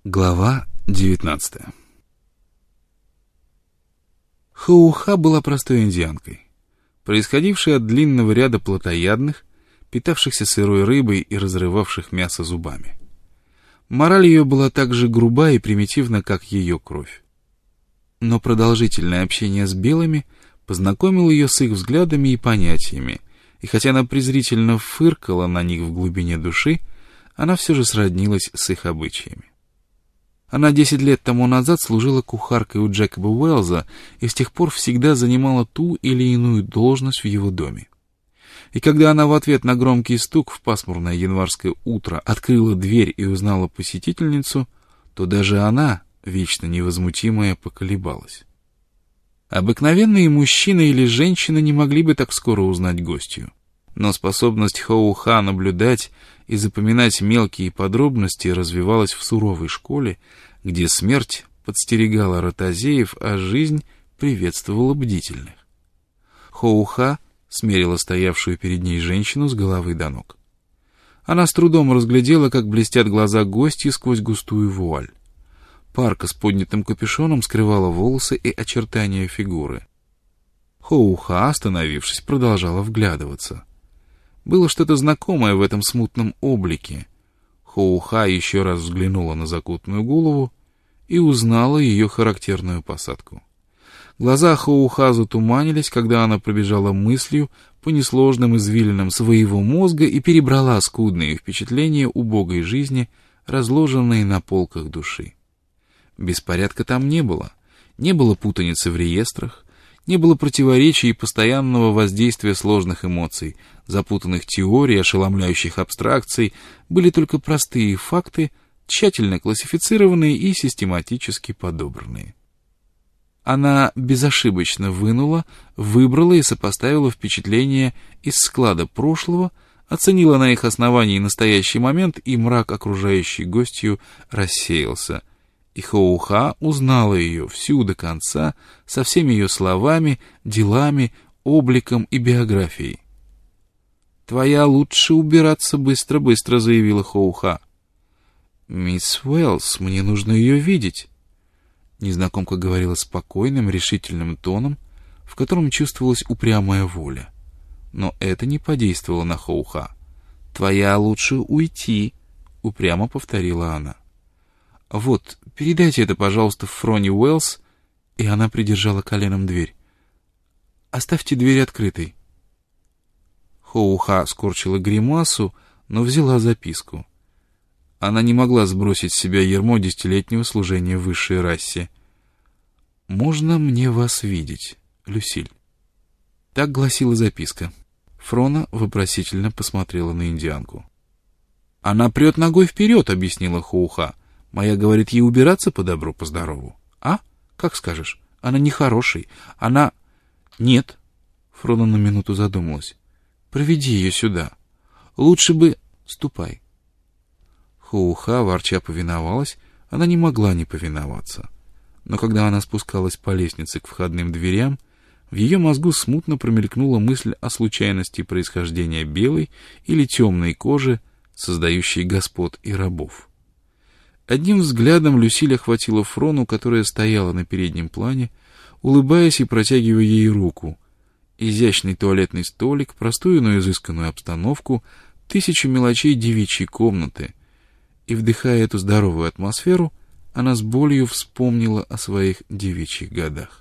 Глава 19. Хоу-Ха была простой индианкой, происходившей от длинного ряда плотоядных, питавшихся сырой рыбой и разрывавших мясо зубами. Мораль ее была так же груба и примитивна, как ее кровь. Но продолжительное общение с белыми познакомило ее с их взглядами и понятиями, и хотя она презрительно фыркала на них в глубине души, она все же сроднилась с их обычаями. Она 10 лет тому назад служила кухаркой у Джекоба Уэллза и с тех пор всегда занимала ту или иную должность в его доме. И когда она в ответ на громкий стук в пасмурное январское утро открыла дверь и узнала посетительницу, то даже она, вечно невозмутимая, поколебалась. Обыкновенные мужчина или женщина не могли бы так скоро узнать гостью. Но способность Хоу-Ха наблюдать и запоминать мелкие подробности развивалась в суровой школе, где смерть подстерегала ротозеев, а жизнь приветствовала бдительных. Хоу-Ха смерила стоявшую перед ней женщину с головы до ног. Она с трудом разглядела, как блестят глаза гостьи сквозь густую вуаль. Парка с поднятым капюшоном скрывала волосы и очертания фигуры. Хоу-Ха, остановившись, продолжала вглядываться. Было что-то знакомое в этом смутном облике. Хоу-Ха еще раз взглянула на закутанную голову и узнала ее характерную посадку. Глаза Хоу-Ха затуманились, когда она пробежала мыслью по несложным извилинам своего мозга и перебрала скудные впечатления убогой жизни, разложенные на полках души. Беспорядка там не было. Не было путаницы в реестрах, не было противоречий и постоянного воздействия сложных эмоций, запутанных теорий, ошеломляющих абстракций, были только простые факты, тщательно классифицированные и систематически подобранные. Она безошибочно выбрала и сопоставила впечатления из склада прошлого, оценила на их основании настоящий момент, и мрак, окружающий гостью, рассеялся. И Хоу-Ха узнала ее всю до конца, со всеми ее словами, делами, обликом и биографией. «Твоя лучше убираться быстро-быстро», — заявила Хоу-Ха. «Мисс Уэллс, мне нужно ее видеть». Незнакомка говорила спокойным, решительным тоном, в котором чувствовалась упрямая воля. Но это не подействовало на Хоу-Ха. «Твоя лучше уйти», — упрямо повторила она. «Вот, передайте это, пожалуйста, Фроне Уэллс», и она придержала коленом дверь. «Оставьте дверь открытой». Хоу-Ха скорчила гримасу, но взяла записку. Она не могла сбросить с себя ярмо 10-летнего служения высшей расе. «Можно мне вас видеть, Люсиль?» Так гласила записка. Фрона вопросительно посмотрела на индианку. «Она прет ногой вперед», — объяснила Хоу-Ха. «Моя говорит ей убираться по добру, по здорову. А? Как скажешь? Она нехороший. Она...» «Нет». Фрона на минуту задумалась. «Проведи ее сюда. Лучше бы... Ступай». Хоу-Ха ворча повиновалась, она не могла не повиноваться. Но когда она спускалась по лестнице к входным дверям, в ее мозгу смутно промелькнула мысль о случайности происхождения белой или темной кожи, создающей господ и рабов. Одним взглядом Люсиль охватила Фрону, которая стояла на переднем плане, улыбаясь и протягивая ей руку. Изящный туалетный столик, простую, но изысканную обстановку, 1000 мелочей девичьей комнаты. И, вдыхая эту здоровую атмосферу, она с болью вспомнила о своих девичьих годах.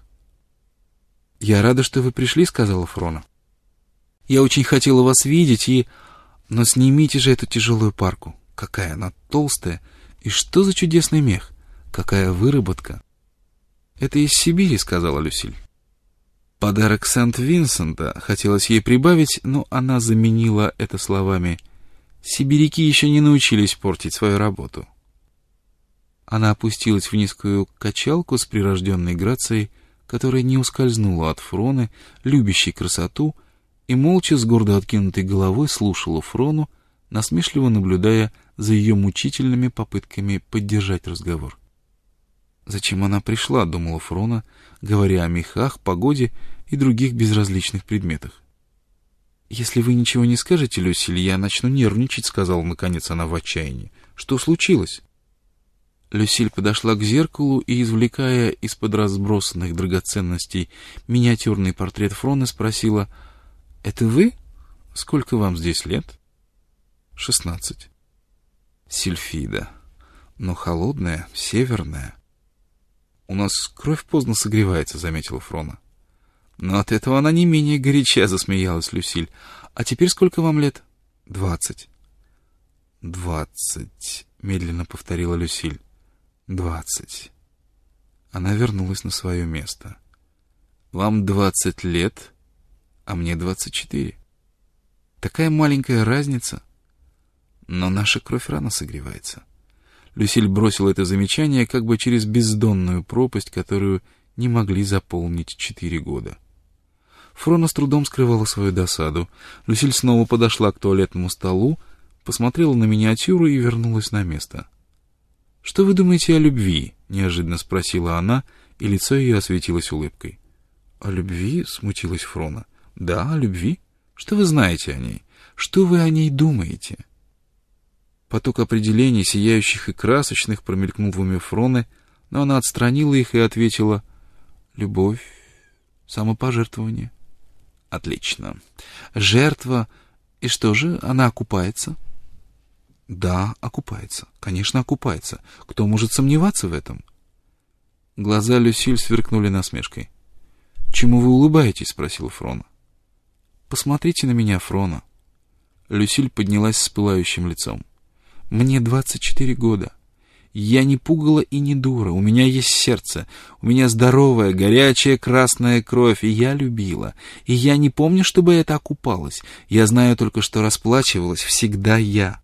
«Я рада, что вы пришли», — сказала Фрона. «Я очень хотела вас видеть и... Но снимите же эту тяжелую парку. Какая она толстая! И что за чудесный мех? Какая выработка!» «Это из Сибири», — сказала Люсиль. «Подарок Сент-Винсента», хотелось ей прибавить, но она заменила это словами: «Сибиряки еще не научились портить свою работу». Она опустилась в низкую качалку с прирожденной грацией, которая не ускользнула от Фроны, любящей красоту, и молча с гордо откинутой головой слушала Фрону, насмешливо наблюдая за ее мучительными попытками поддержать разговор. «Зачем она пришла?» — думала Фрона, говоря о мехах, погоде и других безразличных предметах. «Если вы ничего не скажете, Люсиль, я начну нервничать», — сказала наконец она в отчаянии. «Что случилось?» Люсиль подошла к зеркалу и, извлекая из-под разбросанных драгоценностей миниатюрный портрет Фроны, спросила: «Это вы? Сколько вам здесь лет?» 16. Сильфида. Но холодная, северная. «У нас кровь поздно согревается», — заметила Фрона. «Но от этого она не менее горяча», — засмеялась Люсиль. «А теперь сколько вам лет?» 20. 20, медленно повторила Люсиль. 20. Она вернулась на свое место. «Вам 20 лет, а мне 24. Такая маленькая разница. Но наша кровь рано согревается». Люсиль бросила это замечание как бы через бездонную пропасть, которую не могли заполнить 4 года. Фрона с трудом скрывала свою досаду. Люсиль снова подошла к туалетному столу, посмотрела на миниатюру и вернулась на место. «Что вы думаете о любви?» — неожиданно спросила она, и лицо ее осветилось улыбкой. «О любви?» — смутилась Фрона. «Да, о любви. Что вы знаете о ней? Что вы о ней думаете?» Поток определений, сияющих и красочных, промелькнул в уме Фроны, но она отстранила их и ответила: «Любовь, самопожертвование». «Отлично. Жертва. И что же, она окупается?» «Да, окупается. Конечно, окупается. Кто может сомневаться в этом?» Глаза Люсиль сверкнули насмешкой. «Чему вы улыбаетесь?» — спросила Фрона. «Посмотрите на меня, Фрона». Люсиль поднялась с пылающим лицом. «Мне 24 года. Я не пугала и не дура. У меня есть сердце. У меня здоровая, горячая красная кровь. И я любила. И я не помню, чтобы это окупалось. Я знаю только, что расплачивалась всегда я».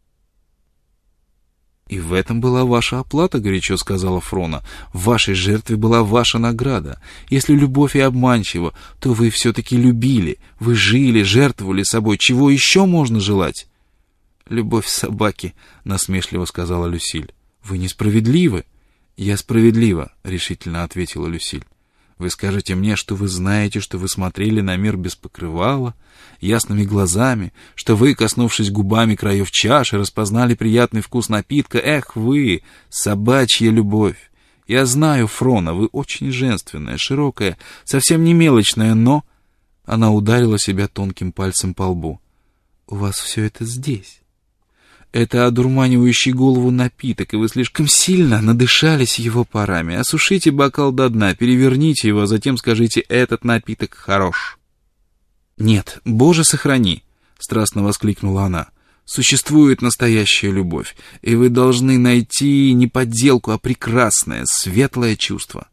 «И в этом была ваша оплата», — горячо сказала Фрона. «В вашей жертве была ваша награда. Если любовь и обманчива, то вы все-таки любили. Вы жили, жертвовали собой. Чего еще можно желать?» «Любовь собаки», — насмешливо сказала Люсиль. «Вы несправедливы». «Я справедлива», — решительно ответила Люсиль. «Вы скажете мне, что вы знаете, что вы смотрели на мир без покрывала, ясными глазами, что вы, коснувшись губами краев чаши, распознали приятный вкус напитка. Эх вы, собачья любовь! Я знаю, Фрона, вы очень женственная, широкая, совсем не мелочная, но...» Она ударила себя тонким пальцем по лбу. «У вас все это здесь. Это одурманивающий голову напиток, и вы слишком сильно надышались его парами. Осушите бокал до дна, переверните его, а затем скажите: этот напиток хорош». «Нет, Боже, сохрани!» — страстно воскликнула она. «Существует настоящая любовь, и вы должны найти не подделку, а прекрасное, светлое чувство».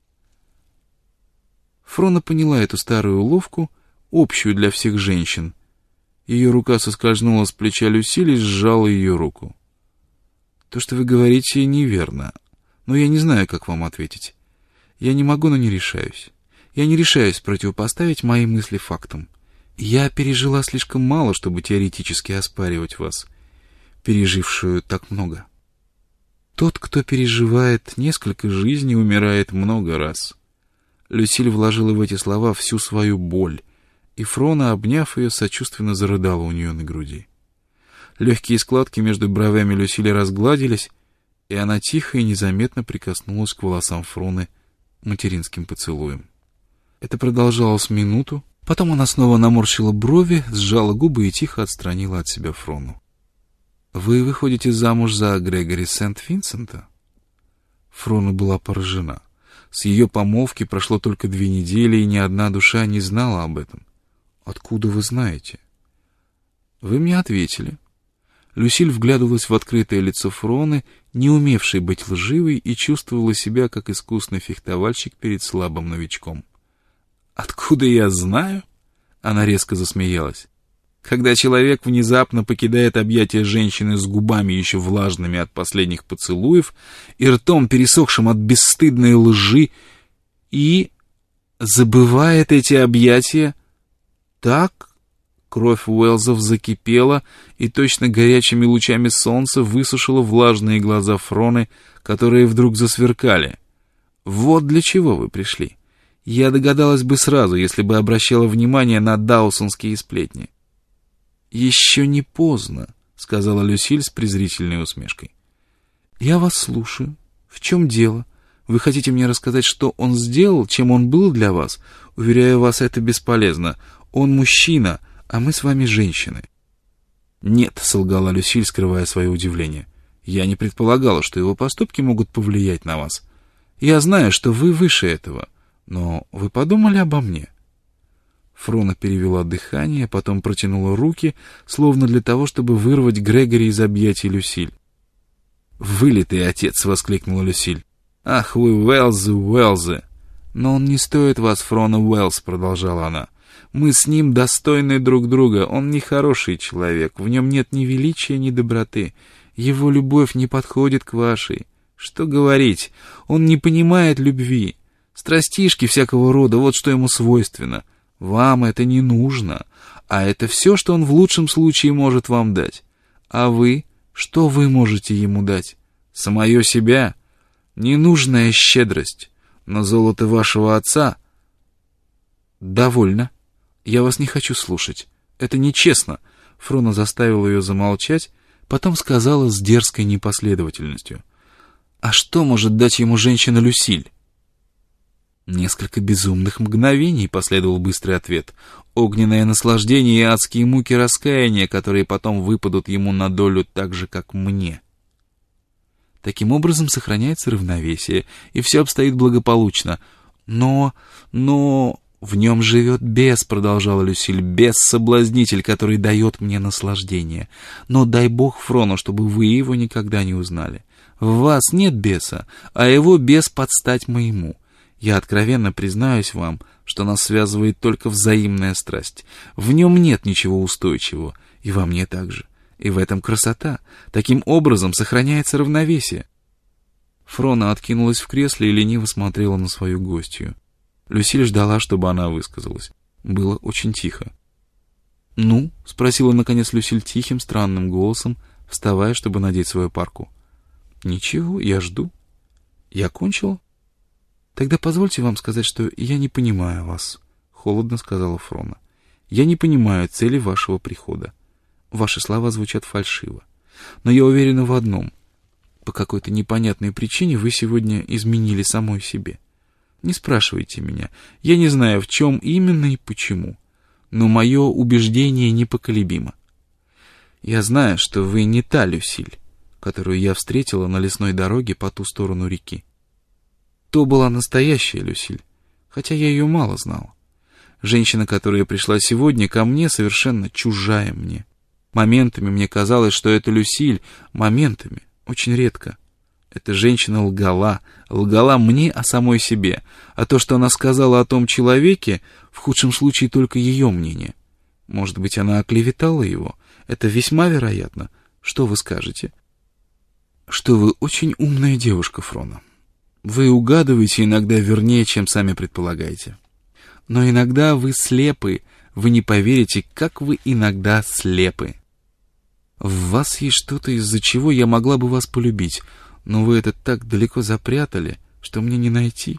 Фрона поняла эту старую уловку, общую для всех женщин. Ее рука соскользнула с плеча Люсиль и сжала ее руку. «То, что вы говорите, неверно, но я не знаю, как вам ответить. Я не могу, но не решаюсь. Я не решаюсь противопоставить мои мысли фактам. Я пережила слишком мало, чтобы теоретически оспаривать вас, пережившую так много. Тот, кто переживает несколько жизней, умирает много раз». Люсиль вложила в эти слова всю свою боль, и Фрона, обняв ее, сочувственно зарыдала у нее на груди. Легкие складки между бровями Люсили разгладились, и она тихо и незаметно прикоснулась к волосам Фроны материнским поцелуем. Это продолжалось минуту, потом она снова наморщила брови, сжала губы и тихо отстранила от себя Фрону. «Вы выходите замуж за Грегори Сент-Винсента?» Фрона была поражена. С ее помолвки прошло только 2 недели, и ни одна душа не знала об этом. «Откуда вы знаете?» «Вы мне ответили». Люсиль вглядывалась в открытое лицо Фроны, не умевшей быть лживой, и чувствовала себя, как искусный фехтовальщик перед слабым новичком. «Откуда я знаю?» Она резко засмеялась. «Когда человек внезапно покидает объятия женщины с губами еще влажными от последних поцелуев и ртом, пересохшим от бесстыдной лжи, и забывает эти объятия, так...» Кровь Уэллсов закипела и точно горячими лучами солнца высушила влажные глаза Фроны, которые вдруг засверкали. «Вот для чего вы пришли. Я догадалась бы сразу, если бы обращала внимание на даусонские сплетни». «Еще не поздно», — сказала Люсиль с презрительной усмешкой. «Я вас слушаю. В чем дело? Вы хотите мне рассказать, что он сделал, чем он был для вас? Уверяю вас, это бесполезно. Он мужчина, а мы с вами женщины». «Нет», — солгала Люсиль, скрывая свое удивление. «Я не предполагала, что его поступки могут повлиять на вас. Я знаю, что вы выше этого, но вы подумали обо мне?» Фрона перевела дыхание, потом протянула руки, словно для того, чтобы вырвать Грегори из объятий Люсиль. «Вылитый отец!» — воскликнула Люсиль. «Ах вы, Уэллзы! Но он не стоит вас, Фрона Уэллс», — продолжала она. «Мы с ним достойны друг друга. Он не хороший человек, в нем нет ни величия, ни доброты. Его любовь не подходит к вашей. Что говорить, он не понимает любви. Страстишки всякого рода, вот что ему свойственно. Вам это не нужно, а это все, что он в лучшем случае может вам дать. А вы, что вы можете ему дать? Самое себя? Ненужная щедрость. Но золото вашего отца...» «Довольно. Я вас не хочу слушать. Это нечестно». Фрона заставила ее замолчать, потом сказала с дерзкой непоследовательностью: «А что может дать ему женщина Люсиль?» «Несколько безумных мгновений», — последовал быстрый ответ. «Огненное наслаждение и адские муки раскаяния, которые потом выпадут ему на долю так же, как мне». Таким образом сохраняется равновесие, и все обстоит благополучно. Но... «В нем живет бес», — продолжала Люсиль, — «бес-соблазнитель, который дает мне наслаждение. Но дай бог, Фрону, чтобы вы его никогда не узнали. В вас нет беса, а его бес подстать моему. Я откровенно признаюсь вам, что нас связывает только взаимная страсть. В нем нет ничего устойчивого, и во мне также. И в этом красота. Таким образом сохраняется равновесие». Фрона откинулась в кресле и лениво смотрела на свою гостью. Люсиль ждала, чтобы она высказалась. Было очень тихо. «Ну?» — спросила наконец Люсиль тихим, странным голосом, вставая, чтобы надеть свою парку. «Ничего, я жду. Я кончила?» «Тогда позвольте вам сказать, что я не понимаю вас», — холодно сказала Фрона. «Я не понимаю цели вашего прихода. Ваши слова звучат фальшиво. Но я уверена в одном. По какой-то непонятной причине вы сегодня изменили самой себе. Не спрашивайте меня. Я не знаю, в чем именно и почему. Но мое убеждение непоколебимо. Я знаю, что вы не та Люсиль, которую я встретила на лесной дороге по ту сторону реки. То была настоящая Люсиль, хотя я ее мало знала. Женщина, которая пришла сегодня ко мне, совершенно чужая мне. Моментами мне казалось, что это Люсиль, моментами, очень редко. Эта женщина лгала мне о самой себе, а то, что она сказала о том человеке, в худшем случае только ее мнение. Может быть, она оклеветала его? Это весьма вероятно. Что вы скажете? Что вы очень умная девушка, Фрона. Вы угадываете иногда вернее, чем сами предполагаете. Но иногда вы слепы, вы не поверите, как вы иногда слепы. В вас есть что-то, из-за чего я могла бы вас полюбить, но вы это так далеко запрятали, что мне не найти».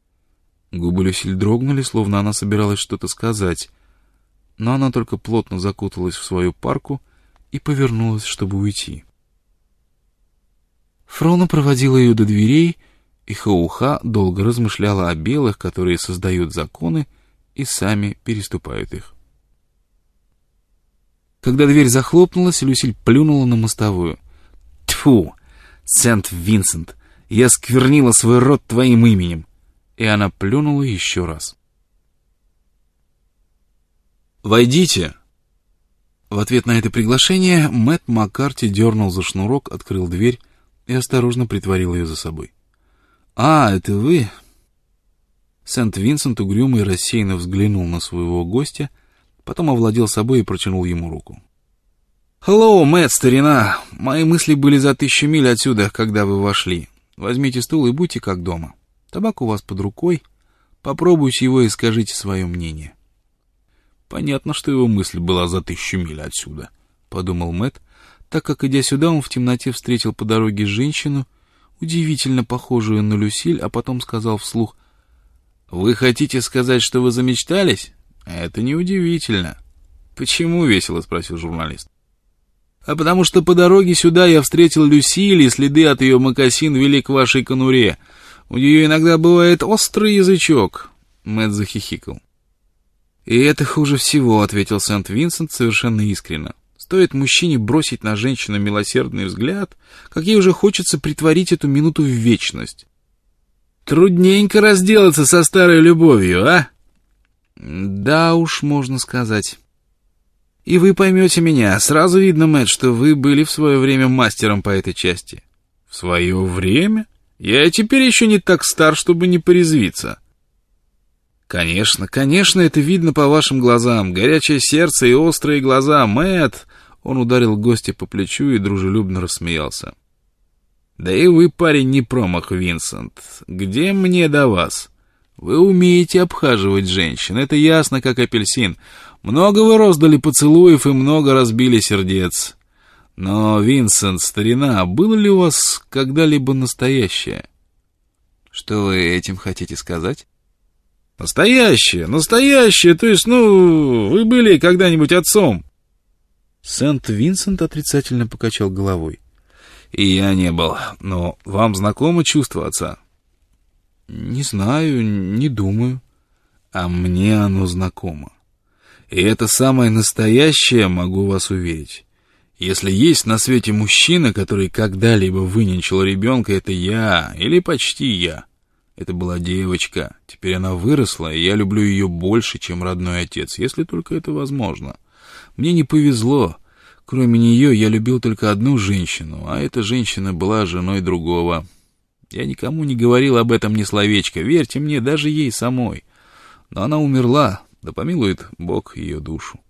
Губы Люсиль дрогнули, словно она собиралась что-то сказать, но она только плотно закуталась в свою парку и повернулась, чтобы уйти. Фрона проводила ее до дверей, и Хоуха долго размышляла о белых, которые создают законы и сами переступают их. Когда дверь захлопнулась, Люсиль плюнула на мостовую. «Тьфу! Сент-Винсент! Я сквернила свой род твоим именем!» И она плюнула еще раз. «Войдите!» В ответ на это приглашение Мэтт Маккарти дернул за шнурок, открыл дверь и осторожно притворил ее за собой. «А, это вы?» Сент-Винсент угрюмо и рассеянно взглянул на своего гостя, потом овладел собой и протянул ему руку. «Хеллоу, Мэтт, старина! Мои мысли были за 1000 миль отсюда, когда вы вошли. Возьмите стул и будьте как дома. Табак у вас под рукой. Попробуйте его и скажите свое мнение». «Понятно, что его мысль была за 1000 миль отсюда», — подумал Мэтт, так как, идя сюда, он в темноте встретил по дороге женщину, удивительно похожую на Люсиль, а потом сказал вслух: «Вы хотите сказать, что вы замечтались? Это неудивительно». «Почему?» — весело спросил журналист. а потому что по дороге сюда я встретил Люсиль, и следы от ее мокасин вели к вашей конуре. У нее иногда бывает острый язычок». Мэтт захихикал. «И это хуже всего», — ответил Сент-Винсент совершенно искренне. «Стоит мужчине бросить на женщину милосердный взгляд, как ей уже хочется притворить эту минуту в вечность. Трудненько разделаться со старой любовью, а?» «Да уж, можно сказать. И вы поймете меня. Сразу видно, Мэтт, что вы были в свое время мастером по этой части». «В свое время? Я и теперь еще не так стар, чтобы не порезвиться». «Конечно, конечно, это видно по вашим глазам. Горячее сердце и острые глаза, Мэтт!» Он ударил гостя по плечу и дружелюбно рассмеялся. «Да и вы, парень, не промах, Винсент. Где мне до вас? Вы умеете обхаживать женщин, это ясно, как апельсин. Много вы роздали поцелуев и много разбили сердец. Но, Винсент, старина, было ли у вас когда-либо настоящее?» «Что вы этим хотите сказать?» «Настоящее, настоящее, то есть, вы были когда-нибудь отцом?» Сент-Винсент отрицательно покачал головой. «И я не был, но вам знакомо чувство отца?» «Не знаю, не думаю». «А мне оно знакомо. И это самое настоящее, могу вас уверить. Если есть на свете мужчина, который когда-либо выненчил ребенка, это я, или почти я. Это была девочка. Теперь она выросла, и я люблю ее больше, чем родной отец, если только это возможно. Мне не повезло. Кроме нее я любил только одну женщину, а эта женщина была женой другого. Я никому не говорил об этом ни словечко, верьте мне, даже ей самой. Но она умерла, да помилует Бог ее душу».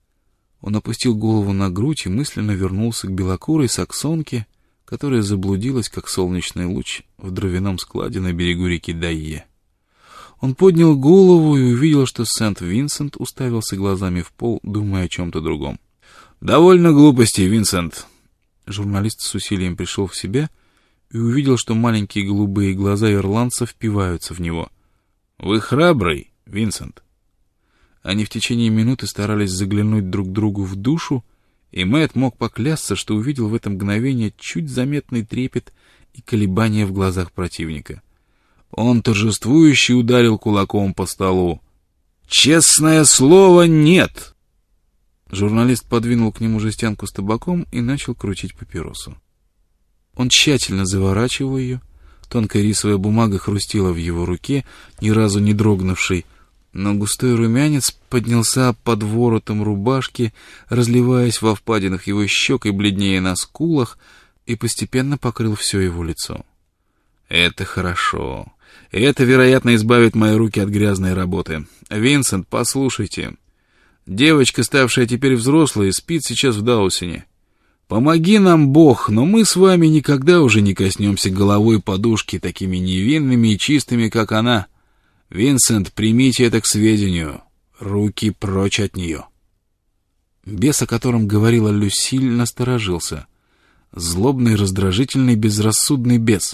Он опустил голову на грудь и мысленно вернулся к белокурой саксонке, которая заблудилась, как солнечный луч, в дровяном складе на берегу реки Дайе. Он поднял голову и увидел, что Сент-Винсент уставился глазами в пол, думая о чем-то другом. «Довольно глупостей, Винсент». Журналист с усилием пришел в себя и увидел, что маленькие голубые глаза ирландца впиваются в него. «Вы храбрый, Винсент». Они в течение минуты старались заглянуть друг другу в душу, и Мэтт мог поклясться, что увидел в это мгновение чуть заметный трепет и колебания в глазах противника. Он торжествующе ударил кулаком по столу. «Честное слово, нет!» Журналист подвинул к нему жестянку с табаком и начал крутить папиросу. Он тщательно заворачивал ее, тонкая рисовая бумага хрустела в его руке, ни разу не дрогнувшей, но густой румянец поднялся под воротом рубашки, разливаясь во впадинах его щек и бледнее на скулах, и постепенно покрыл все его лицо. «Это хорошо. Это, вероятно, избавит мои руки от грязной работы. Винсент, послушайте. Девочка, ставшая теперь взрослой, спит сейчас в Даусине. Помоги нам, Бог, но мы с вами никогда уже не коснемся головой подушки такими невинными и чистыми, как она. Винсент, примите это к сведению. Руки прочь от нее». Бес, о котором говорила Люсиль, насторожился. Злобный, раздражительный, безрассудный бес.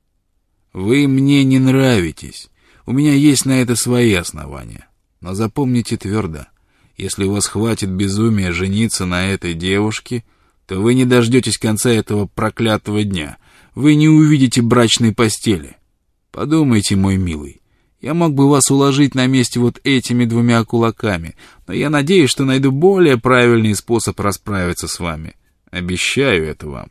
«Вы мне не нравитесь. У меня есть на это свои основания. Но запомните твердо, если у вас хватит безумия жениться на этой девушке, то вы не дождетесь конца этого проклятого дня. Вы не увидите брачной постели. Подумайте, мой милый. Я мог бы вас уложить на месте вот этими 2 кулаками, но я надеюсь, что найду более правильный способ расправиться с вами. Обещаю это вам».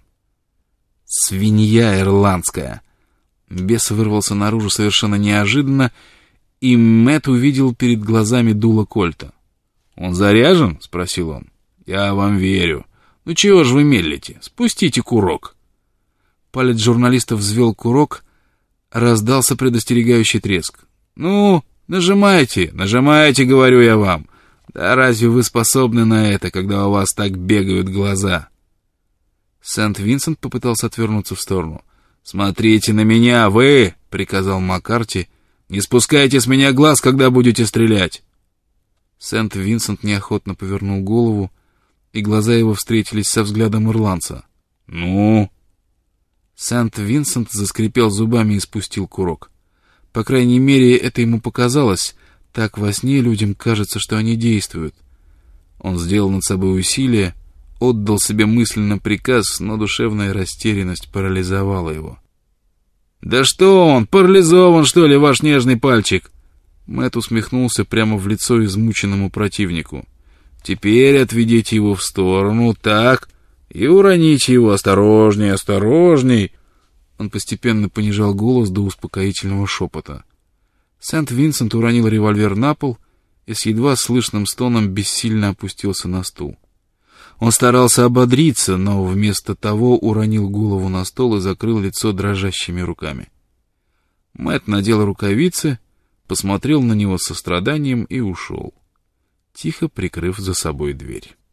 «Свинья ирландская!» Бес вырвался наружу совершенно неожиданно, и Мэтт увидел перед глазами дуло кольта. «Он заряжен?» — спросил он. «Я вам верю. Ну чего же вы медлите? Спустите курок». Палец журналиста взвел курок, раздался предостерегающий треск. «Ну, нажимайте, нажимайте, говорю я вам. Да разве вы способны на это, когда у вас так бегают глаза?» Сент-Винсент попытался отвернуться в сторону. «Смотрите на меня, вы!» — приказал Маккарти. «Не спускайте с меня глаз, когда будете стрелять!» Сент-Винсент неохотно повернул голову, и глаза его встретились со взглядом ирландца. «Ну?» Сент-Винсент заскрипел зубами и спустил курок. По крайней мере, это ему показалось. Так во сне людям кажется, что они действуют. Он сделал над собой усилие, отдал себе мысленно приказ, но душевная растерянность парализовала его. «Да что он, парализован, что ли, ваш нежный пальчик?» Мэтт усмехнулся прямо в лицо измученному противнику. «Теперь отведите его в сторону, так, и уроните его. Осторожней, осторожней!» Он постепенно понижал голос до успокоительного шепота. Сент-Винсент уронил револьвер на пол и с едва слышным стоном бессильно опустился на стул. Он старался ободриться, но вместо того уронил голову на стол и закрыл лицо дрожащими руками. Мэтт надел рукавицы, посмотрел на него с состраданием и ушел, тихо прикрыв за собой дверь.